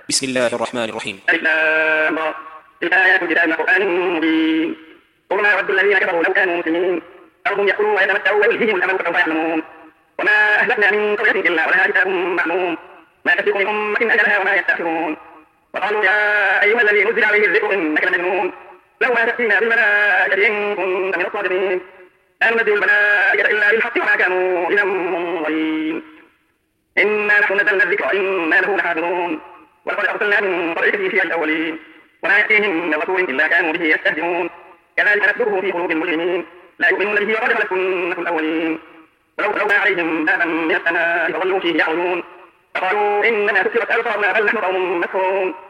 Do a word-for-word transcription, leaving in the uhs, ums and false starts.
بسم الله الرحمن الرحيم. ألف لام را. تلك آيات الكتاب قرآن مبين. قل ما يود الذين كفروا لو كانوا مسلمين أو هم يأكلوا ويتمتعوا ويلهيهم الأمل فسوف يعلمون. وما أهلكنا من قرية إلا ولها كتاب معلوم ما تسبق من أمة أجلها وما يستأخرون. وقالوا يا أيها الذي نزل عليه الذكر إنك لمجنون لو ما تأتينا بالملائكة إن كنت من الصادقين لا ننزل الملائكة إلا بالحق وما كانوا إذا منظرين. إنا نحن نزلنا الذكر وإنا له لحافظون. ولقد أرسلنا من قبلك في شيع الأولين وما يأتيهم من رسول إلا كانوا به يستهزئون. كذلك نسلكه في قلوب المجرمين لا يؤمنون به وقد خلت سنة الأولين. ولو بلغنا عليهم بابا من السماء فظلوا فيه يعرجون فقالوا إننا سكرت أبصارنا بل نحن قوم مسحورون.